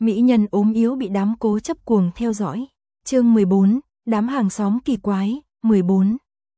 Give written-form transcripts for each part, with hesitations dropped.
Mỹ nhân ốm yếu bị đám cố chấp cuồng theo dõi. Chương 14, đám hàng xóm kỳ quái, 14.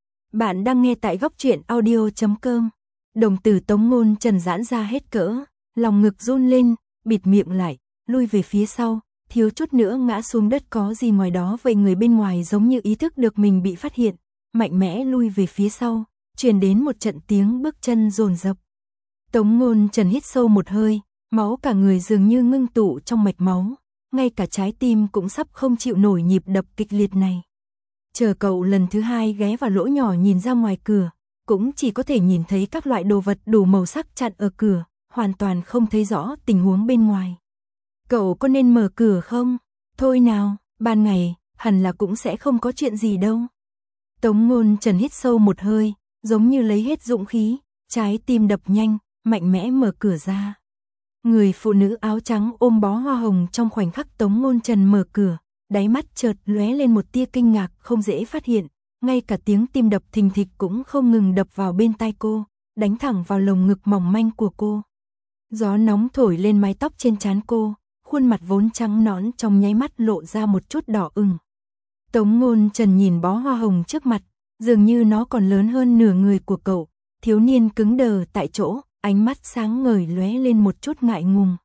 Bạn đang nghe tại góc truyện audio.com. Đồng tử Tống Ngôn Trần giãn ra hết cỡ, lòng ngực run lên, bịt miệng lại, lui về phía sau, thiếu chút nữa ngã xuống đất. Có gì ngoài đó vậy? Người bên ngoài giống như ý thức được mình bị phát hiện, mạnh mẽ lui về phía sau, truyền đến một trận tiếng bước chân dồn dập. Tống Ngôn Trần hít sâu một hơi, máu cả người dường như ngưng tụ trong mạch máu, ngay cả trái tim cũng sắp không chịu nổi nhịp đập kịch liệt này. Chờ cậu lần thứ hai ghé vào lỗ nhỏ nhìn ra ngoài cửa, cũng chỉ có thể nhìn thấy các loại đồ vật đủ màu sắc chặn ở cửa, hoàn toàn không thấy rõ tình huống bên ngoài. Cậu có nên mở cửa không? Thôi nào, ban ngày, hẳn là cũng sẽ không có chuyện gì đâu. Tống Ngôn Trần hít sâu một hơi, giống như lấy hết dũng khí, trái tim đập nhanh, mạnh mẽ mở cửa ra. Người phụ nữ áo trắng ôm bó hoa hồng trong khoảnh khắc Tống Ngôn Trần mở cửa, đáy mắt chợt lóe lên một tia kinh ngạc không dễ phát hiện, ngay cả tiếng tim đập thình thịch cũng không ngừng đập vào bên tai cô, đánh thẳng vào lồng ngực mỏng manh của cô. Gió nóng thổi lên mái tóc trên trán cô, khuôn mặt vốn trắng nõn trong nháy mắt lộ ra một chút đỏ ửng. Tống Ngôn Trần nhìn bó hoa hồng trước mặt, dường như nó còn lớn hơn nửa người của cậu, thiếu niên cứng đờ tại chỗ, ánh mắt sáng ngời lóe lên một chút ngại ngùng.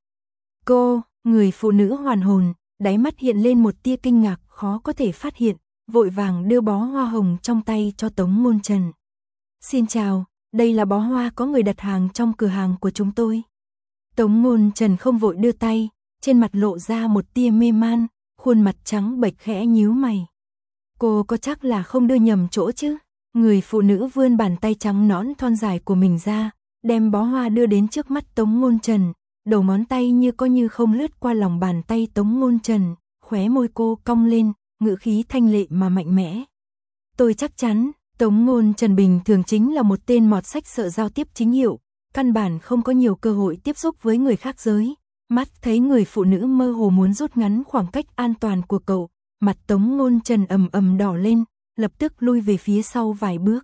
Cô, người phụ nữ hoàn hồn, đáy mắt hiện lên một tia kinh ngạc khó có thể phát hiện, vội vàng đưa bó hoa hồng trong tay cho Tống Ngôn Trần. Xin chào, đây là bó hoa có người đặt hàng trong cửa hàng của chúng tôi. Tống Ngôn Trần không vội đưa tay, trên mặt lộ ra một tia mê man, khuôn mặt trắng bệch khẽ nhíu mày. Cô có chắc là không đưa nhầm chỗ chứ? Người phụ nữ vươn bàn tay trắng nõn thon dài của mình ra, đem bó hoa đưa đến trước mắt Tống Ngôn Trần, đầu ngón tay như có như không lướt qua lòng bàn tay Tống Ngôn Trần, khóe môi cô cong lên, ngữ khí thanh lệ mà mạnh mẽ. Tôi chắc chắn, Tống Ngôn Trần bình thường chính là một tên mọt sách sợ giao tiếp chính hiệu, căn bản không có nhiều cơ hội tiếp xúc với người khác giới. Mắt thấy người phụ nữ mơ hồ muốn rút ngắn khoảng cách an toàn của cậu, mặt Tống Ngôn Trần ầm ầm đỏ lên, lập tức lui về phía sau vài bước.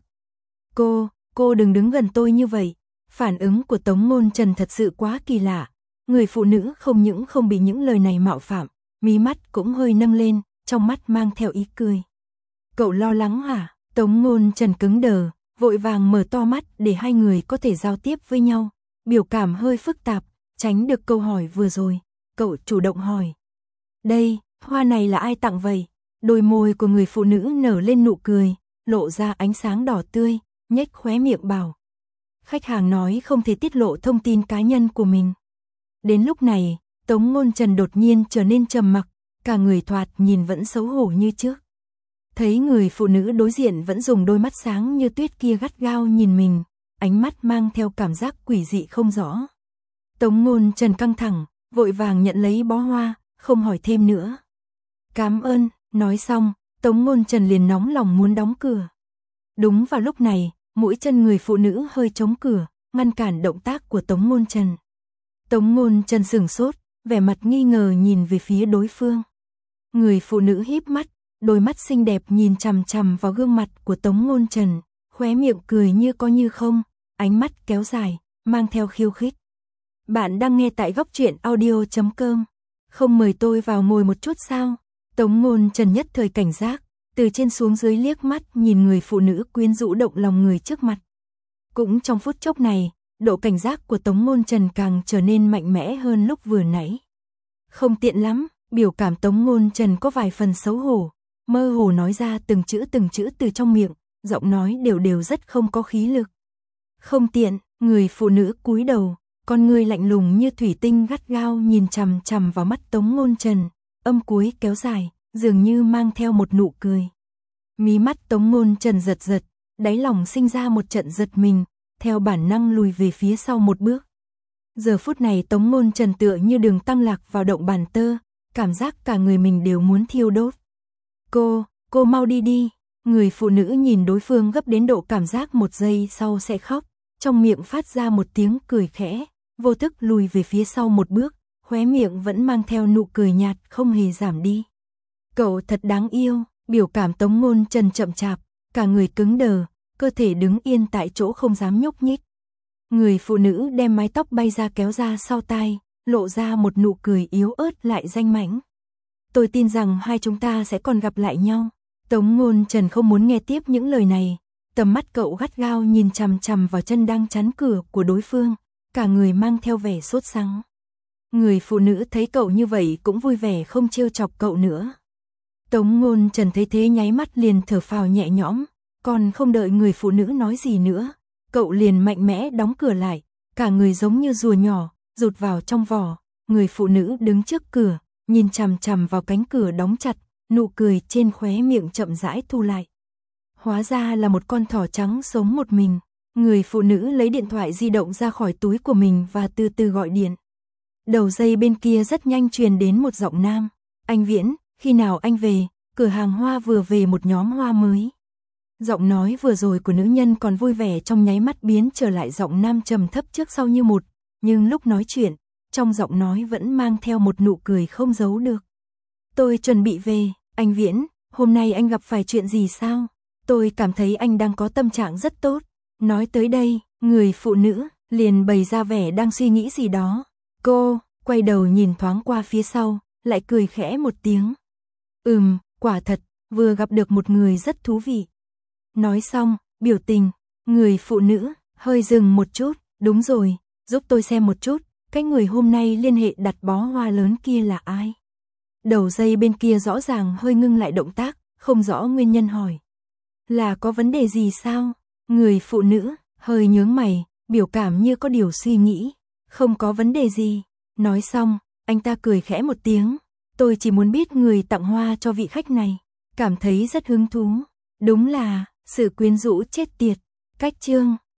Cô đừng đứng gần tôi như vậy. Phản ứng của Tống Ngôn Trần thật sự quá kỳ lạ. Người phụ nữ không những không bị những lời này mạo phạm, mí mắt cũng hơi nâng lên, trong mắt mang theo ý cười. Cậu lo lắng hả? Tống Ngôn Trần cứng đờ, vội vàng mở to mắt để hai người có thể giao tiếp với nhau. Biểu cảm hơi phức tạp, tránh được câu hỏi vừa rồi. Cậu chủ động hỏi. Đây, hoa này là ai tặng vậy? Đôi môi của người phụ nữ nở lên nụ cười, lộ ra ánh sáng đỏ tươi, nhếch khóe miệng bảo. Khách hàng nói không thể tiết lộ thông tin cá nhân của mình. Đến lúc này, Tống Ngôn Trần đột nhiên trở nên trầm mặc, cả người thoạt nhìn vẫn xấu hổ như trước. Thấy người phụ nữ đối diện vẫn dùng đôi mắt sáng như tuyết kia gắt gao nhìn mình, ánh mắt mang theo cảm giác quỷ dị không rõ. Tống Ngôn Trần căng thẳng, vội vàng nhận lấy bó hoa, không hỏi thêm nữa. Cảm ơn, nói xong, Tống Ngôn Trần liền nóng lòng muốn đóng cửa. Đúng vào lúc này, mũi chân người phụ nữ hơi chống cửa, ngăn cản động tác của Tống Ngôn Trần. Tống Ngôn Trần sửng sốt, vẻ mặt nghi ngờ nhìn về phía đối phương. Người phụ nữ híp mắt, đôi mắt xinh đẹp nhìn chằm chằm vào gương mặt của Tống Ngôn Trần, khóe miệng cười như có như không, ánh mắt kéo dài, mang theo khiêu khích. Bạn đang nghe tại góc truyện audio.com. Không mời tôi vào ngồi một chút sao? Tống Ngôn Trần nhất thời cảnh giác, từ trên xuống dưới liếc mắt nhìn người phụ nữ quyến rũ động lòng người trước mặt. Cũng trong phút chốc này, độ cảnh giác của Tống Ngôn Trần càng trở nên mạnh mẽ hơn lúc vừa nãy. Không tiện lắm, biểu cảm Tống Ngôn Trần có vài phần xấu hổ, mơ hồ nói ra từng chữ từ trong miệng, giọng nói đều đều rất không có khí lực. Không tiện, người phụ nữ cúi đầu, con người lạnh lùng như thủy tinh gắt gao nhìn chằm chằm vào mắt Tống Ngôn Trần, âm cuối kéo dài, dường như mang theo một nụ cười. Mí mắt Tống Ngôn Trần giật giật, đáy lòng sinh ra một trận giật mình, theo bản năng lùi về phía sau một bước. Giờ phút này Tống Ngôn Trần tựa như đường tăng lạc vào động bàn tơ, cảm giác cả người mình đều muốn thiêu đốt. Cô mau đi đi. Người phụ nữ nhìn đối phương gấp đến độ cảm giác một giây sau sẽ khóc, trong miệng phát ra một tiếng cười khẽ, vô thức lùi về phía sau một bước, khóe miệng vẫn mang theo nụ cười nhạt không hề giảm đi. Cậu thật đáng yêu, biểu cảm Tống Ngôn Trần chậm chạp, cả người cứng đờ, cơ thể đứng yên tại chỗ không dám nhúc nhích. Người phụ nữ đem mái tóc bay ra kéo ra sau tai, lộ ra một nụ cười yếu ớt lại danh mãnh. Tôi tin rằng hai chúng ta sẽ còn gặp lại nhau. Tống Ngôn Trần không muốn nghe tiếp những lời này, tầm mắt cậu gắt gao nhìn chằm chằm vào chân đang chắn cửa của đối phương, cả người mang theo vẻ sốt sắng. Người phụ nữ thấy cậu như vậy cũng vui vẻ không trêu chọc cậu nữa. Tống Ngôn Trần thấy thế nháy mắt liền thở phào nhẹ nhõm, còn không đợi người phụ nữ nói gì nữa, cậu liền mạnh mẽ đóng cửa lại, cả người giống như rùa nhỏ, rụt vào trong vỏ. Người phụ nữ đứng trước cửa, nhìn chằm chằm vào cánh cửa đóng chặt, nụ cười trên khóe miệng chậm rãi thu lại. Hóa ra là một con thỏ trắng sống một mình. Người phụ nữ lấy điện thoại di động ra khỏi túi của mình và từ từ gọi điện. Đầu dây bên kia rất nhanh truyền đến một giọng nam. Anh Viễn, khi nào anh về? Cửa hàng hoa vừa về một nhóm hoa mới. Giọng nói vừa rồi của nữ nhân còn vui vẻ trong nháy mắt biến trở lại giọng nam trầm thấp trước sau như một, nhưng lúc nói chuyện, trong giọng nói vẫn mang theo một nụ cười không giấu được. Tôi chuẩn bị về, anh Viễn, hôm nay anh gặp phải chuyện gì sao? Tôi cảm thấy anh đang có tâm trạng rất tốt. Nói tới đây, người phụ nữ liền bày ra vẻ đang suy nghĩ gì đó. Cô quay đầu nhìn thoáng qua phía sau, lại cười khẽ một tiếng. Quả thật, vừa gặp được một người rất thú vị. Nói xong, biểu tình, người phụ nữ hơi dừng một chút. Đúng rồi, giúp tôi xem một chút, cái người hôm nay liên hệ đặt bó hoa lớn kia là ai? Đầu dây bên kia rõ ràng hơi ngưng lại động tác, không rõ nguyên nhân hỏi. Là có vấn đề gì sao? Người phụ nữ hơi nhướng mày, biểu cảm như có điều suy nghĩ. Không có vấn đề gì. Nói xong, anh ta cười khẽ một tiếng. Tôi chỉ muốn biết người tặng hoa cho vị khách này. Cảm thấy rất hứng thú. Đúng là sự quyến rũ chết tiệt. Cách chương